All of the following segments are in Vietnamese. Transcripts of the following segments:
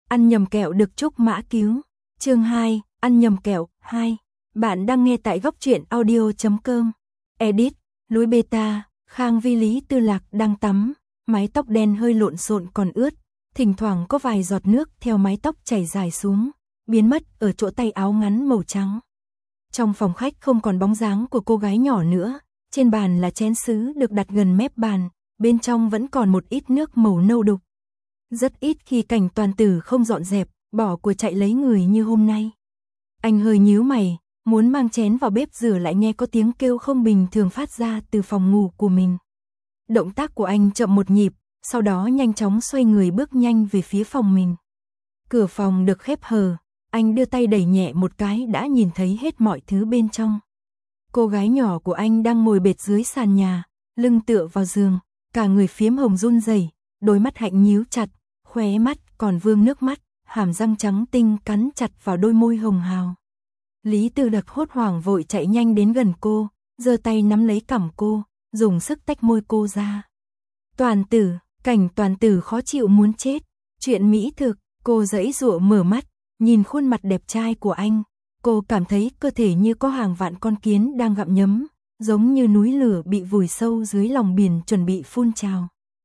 ăn nhầm kẹo được Trúc Mã cứu. Chương 2, ăn nhầm kẹo 2. Bạn đang nghe tại góc truyện audio.com. Edit, Lối beta, Khang Vi. Lý Tư Lạc đang tắm, mái tóc đen hơi lộn xộn còn ướt, thỉnh thoảng có vài giọt nước theo mái tóc chảy dài xuống, biến mất ở chỗ tay áo ngắn màu trắng. Trong phòng khách không còn bóng dáng của cô gái nhỏ nữa, trên bàn là chén sứ được đặt gần mép bàn, bên trong vẫn còn một ít nước màu nâu đục. Rất ít khi Cảnh Toàn Tử không dọn dẹp, bỏ của chạy lấy người như hôm nay. Anh hơi nhíu mày, muốn mang chén vào bếp rửa lại nghe có tiếng kêu không bình thường phát ra từ phòng ngủ của mình. Động tác của anh chậm một nhịp, sau đó nhanh chóng xoay người bước nhanh về phía phòng mình. Cửa phòng được khép hờ, anh đưa tay đẩy nhẹ một cái đã nhìn thấy hết mọi thứ bên trong. Cô gái nhỏ của anh đang ngồi bệt dưới sàn nhà, lưng tựa vào giường, cả người phiếm hồng run rẩy, đôi mắt hạnh nhíu chặt, khóe mắt còn vương nước mắt, hàm răng trắng tinh cắn chặt vào đôi môi hồng hào. Lý Tư Lạc hốt hoảng vội chạy nhanh đến gần cô, giơ tay nắm lấy cằm cô, dùng sức tách môi cô ra. Toàn Tử, Cảnh Toàn Tử khó chịu muốn chết. Chuyện mỹ thực, cô giãy giụa mở mắt, nhìn khuôn mặt đẹp trai của anh, cô cảm thấy cơ thể như có hàng vạn con kiến đang gặm nhấm, giống như núi lửa bị vùi sâu dưới lòng biển chuẩn bị phun trào.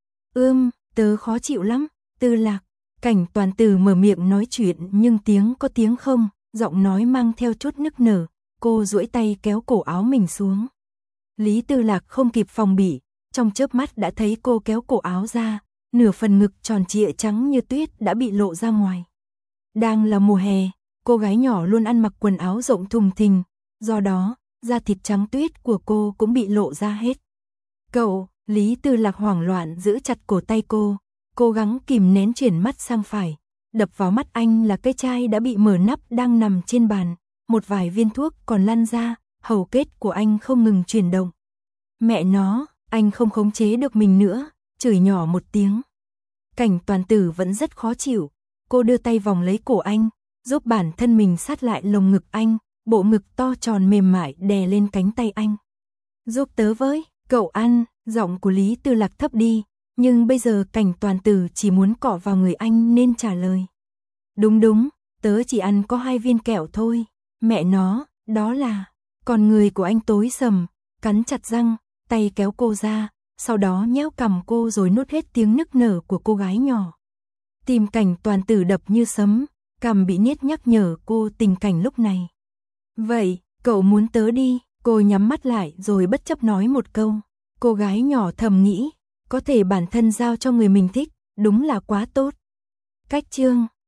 Tớ khó chịu lắm, Tư Lạc. Cảnh Toàn Tử mở miệng nói chuyện nhưng tiếng có tiếng không, giọng nói mang theo chút nức nở, cô duỗi tay kéo cổ áo mình xuống. Lý Tư Lạc không kịp phòng bị, trong chớp mắt đã thấy cô kéo cổ áo ra, nửa phần ngực tròn trịa trắng như tuyết đã bị lộ ra ngoài. Đang là mùa hè, cô gái nhỏ luôn ăn mặc quần áo rộng thùng thình, do đó, da thịt trắng tuyết của cô cũng bị lộ ra hết. Cậu, Lý Tư Lạc hoảng loạn giữ chặt cổ tay cô, cố gắng kìm nén chuyển mắt sang phải, đập vào mắt anh là cái chai đã bị mở nắp đang nằm trên bàn, một vài viên thuốc còn lăn ra, hầu kết của anh không ngừng chuyển động. Mẹ nó, anh không khống chế được mình nữa, chửi nhỏ một tiếng. Cảnh Toàn Tử vẫn rất khó chịu, cô đưa tay vòng lấy cổ anh, giúp bản thân mình sát lại lồng ngực anh, bộ ngực to tròn mềm mại đè lên cánh tay anh. Giúp tớ với, cậu ăn, giọng của Lý Tư Lạc thấp đi, nhưng bây giờ Cảnh Toàn Tử chỉ muốn cọ vào người anh nên trả lời. Đúng, tớ chỉ ăn có 2 viên kẹo thôi, mẹ nó, đó là... Còn người của anh tối sầm, cắn chặt răng, tay kéo cô ra, sau đó nhéo cằm cô rồi nuốt hết tiếng nức nở của cô gái nhỏ. Tim Cảnh Toàn Tử đập như sấm, cằm bị niết nhắc nhở cô tình cảnh lúc này. Vậy, cậu muốn tớ đi, cô nhắm mắt lại rồi bất chấp nói một câu. Cô gái nhỏ thầm nghĩ, có thể bản thân giao cho người mình thích, đúng là quá tốt. Cách chương